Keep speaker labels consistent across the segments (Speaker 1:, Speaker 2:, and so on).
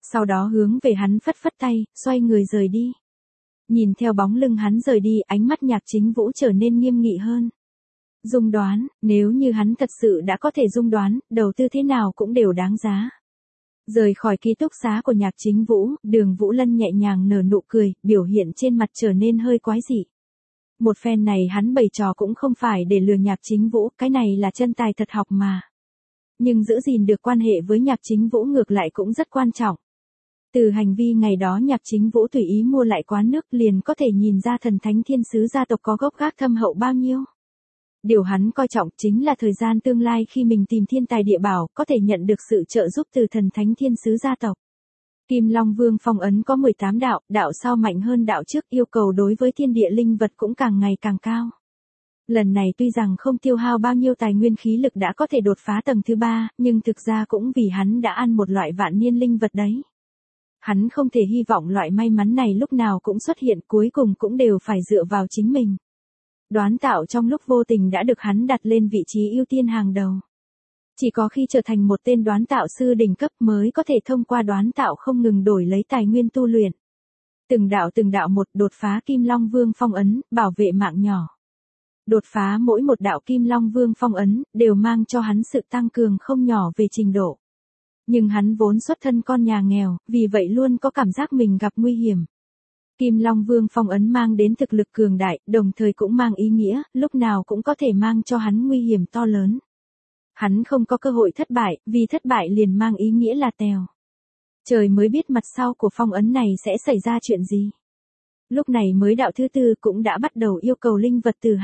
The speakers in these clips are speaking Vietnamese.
Speaker 1: Sau đó hướng về hắn phất phất tay, xoay người rời đi. Nhìn theo bóng lưng hắn rời đi, ánh mắt Nhạc Chính Vũ trở nên nghiêm nghị hơn. Dung đoán, nếu như hắn thật sự đã có thể dung đoán, đầu tư thế nào cũng đều đáng giá. Rời khỏi ký túc xá của Nhạc Chính Vũ, Đường Vũ Lân nhẹ nhàng nở nụ cười, biểu hiện trên mặt trở nên hơi quái dị. Một phen này hắn bày trò cũng không phải để lừa Nhạc Chính Vũ, cái này là chân tài thật học mà. Nhưng giữ gìn được quan hệ với Nhạc Chính Vũ ngược lại cũng rất quan trọng. Từ hành vi ngày đó Nhạc Chính Vũ tùy ý mua lại quán nước liền có thể nhìn ra thần thánh thiên sứ gia tộc có gốc gác thâm hậu bao nhiêu. Điều hắn coi trọng chính là thời gian tương lai khi mình tìm thiên tài địa bảo, có thể nhận được sự trợ giúp từ thần thánh thiên sứ gia tộc. Kim Long Vương phong ấn có 18 đạo, đạo sau mạnh hơn đạo trước, yêu cầu đối với thiên địa linh vật cũng càng ngày càng cao. Lần này tuy rằng không tiêu hao bao nhiêu tài nguyên khí lực đã có thể đột phá tầng thứ 3, nhưng thực ra cũng vì hắn đã ăn một loại vạn niên linh vật đấy. Hắn không thể hy vọng loại may mắn này lúc nào cũng xuất hiện, cuối cùng cũng đều phải dựa vào chính mình. Đoán tạo trong lúc vô tình đã được hắn đặt lên vị trí ưu tiên hàng đầu. Chỉ có khi trở thành một tên đoán tạo sư đỉnh cấp mới có thể thông qua đoán tạo không ngừng đổi lấy tài nguyên tu luyện. Từng đạo một đột phá Kim Long Vương phong ấn, bảo vệ mạng nhỏ. Đột phá mỗi một đạo Kim Long Vương phong ấn, đều mang cho hắn sự tăng cường không nhỏ về trình độ. Nhưng hắn vốn xuất thân con nhà nghèo, vì vậy luôn có cảm giác mình gặp nguy hiểm. Kim Long Vương phong ấn mang đến thực lực cường đại, đồng thời cũng mang ý nghĩa, lúc nào cũng có thể mang cho hắn nguy hiểm to lớn. Hắn không có cơ hội thất bại, vì thất bại liền mang ý nghĩa là tèo. Trời mới biết mặt sau của phong ấn này sẽ xảy ra chuyện gì. Lúc này mới đạo thứ 4 cũng đã bắt đầu yêu cầu linh vật từ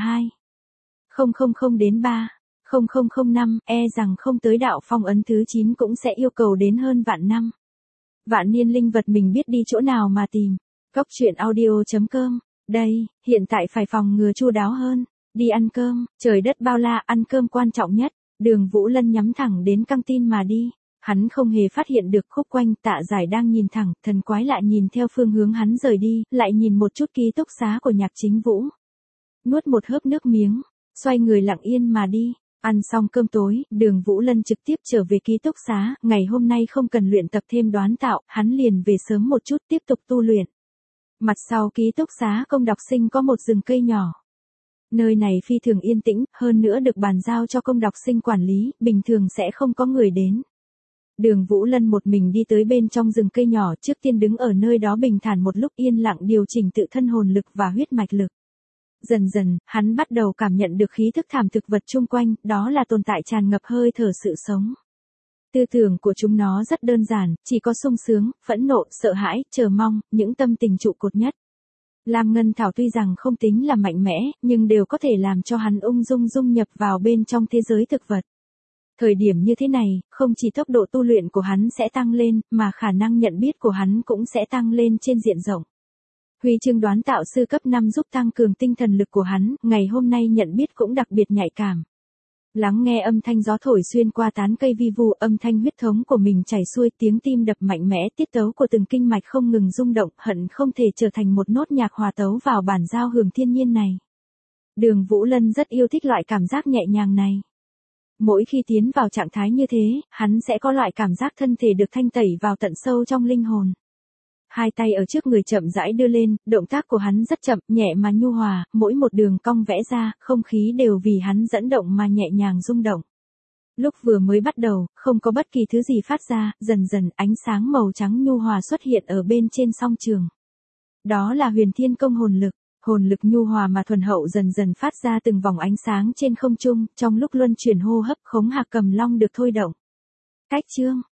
Speaker 1: 2.000 đến 3.005, rằng không tới đạo phong ấn thứ 9 cũng sẽ yêu cầu đến hơn vạn năm. Vạn niên linh vật mình biết đi chỗ nào mà tìm. Cốc truyện audio.com. Đây, hiện tại phải phòng ngừa chu đáo hơn. Đi ăn cơm, trời đất bao la, ăn cơm quan trọng nhất. Đường Vũ Lân nhắm thẳng đến căng tin mà đi. Hắn không hề phát hiện được khúc quanh Tạ Giải đang nhìn thẳng, thần quái lại nhìn theo phương hướng hắn rời đi, lại nhìn một chút ký túc xá của Nhạc Chính Vũ. Nuốt một hớp nước miếng, xoay người lặng yên mà đi. Ăn xong cơm tối, Đường Vũ Lân trực tiếp trở về ký túc xá, ngày hôm nay không cần luyện tập thêm đoán tạo, hắn liền về sớm một chút tiếp tục tu luyện. Mặt sau ký túc xá công đọc sinh có một rừng cây nhỏ. Nơi này phi thường yên tĩnh, hơn nữa được bàn giao cho công đọc sinh quản lý, bình thường sẽ không có người đến. Đường Vũ Lân một mình đi tới bên trong rừng cây nhỏ, trước tiên đứng ở nơi đó bình thản một lúc yên lặng điều chỉnh tự thân hồn lực và huyết mạch lực. Dần dần, hắn bắt đầu cảm nhận được khí thức thảm thực vật chung quanh, đó là tồn tại tràn ngập hơi thở sự sống. Tư tưởng của chúng nó rất đơn giản, chỉ có sung sướng, phẫn nộ, sợ hãi, chờ mong, những tâm tình trụ cột nhất. Lam Ngân Thảo tuy rằng không tính là mạnh mẽ, nhưng đều có thể làm cho hắn ung dung dung nhập vào bên trong thế giới thực vật. Thời điểm như thế này, không chỉ tốc độ tu luyện của hắn sẽ tăng lên, mà khả năng nhận biết của hắn cũng sẽ tăng lên trên diện rộng. Huy chương đoán tạo sư cấp 5 giúp tăng cường tinh thần lực của hắn, ngày hôm nay nhận biết cũng đặc biệt nhạy cảm. Lắng nghe âm thanh gió thổi xuyên qua tán cây vi vu, âm thanh huyết thống của mình chảy xuôi, tiếng tim đập mạnh mẽ, tiết tấu của từng kinh mạch không ngừng rung động, hận không thể trở thành một nốt nhạc hòa tấu vào bản giao hưởng thiên nhiên này. Đường Vũ Lân rất yêu thích loại cảm giác nhẹ nhàng này. Mỗi khi tiến vào trạng thái như thế, hắn sẽ có loại cảm giác thân thể được thanh tẩy vào tận sâu trong linh hồn. Hai tay ở trước người chậm rãi đưa lên, động tác của hắn rất chậm, nhẹ mà nhu hòa, mỗi một đường cong vẽ ra, không khí đều vì hắn dẫn động mà nhẹ nhàng rung động. Lúc vừa mới bắt đầu, không có bất kỳ thứ gì phát ra, dần dần ánh sáng màu trắng nhu hòa xuất hiện ở bên trên song trường. Đó là Huyền Thiên Công hồn lực nhu hòa mà thuần hậu dần dần phát ra từng vòng ánh sáng trên không trung, trong lúc luân chuyển hô hấp Khống Hạc Cầm Long được thôi động. Cách chương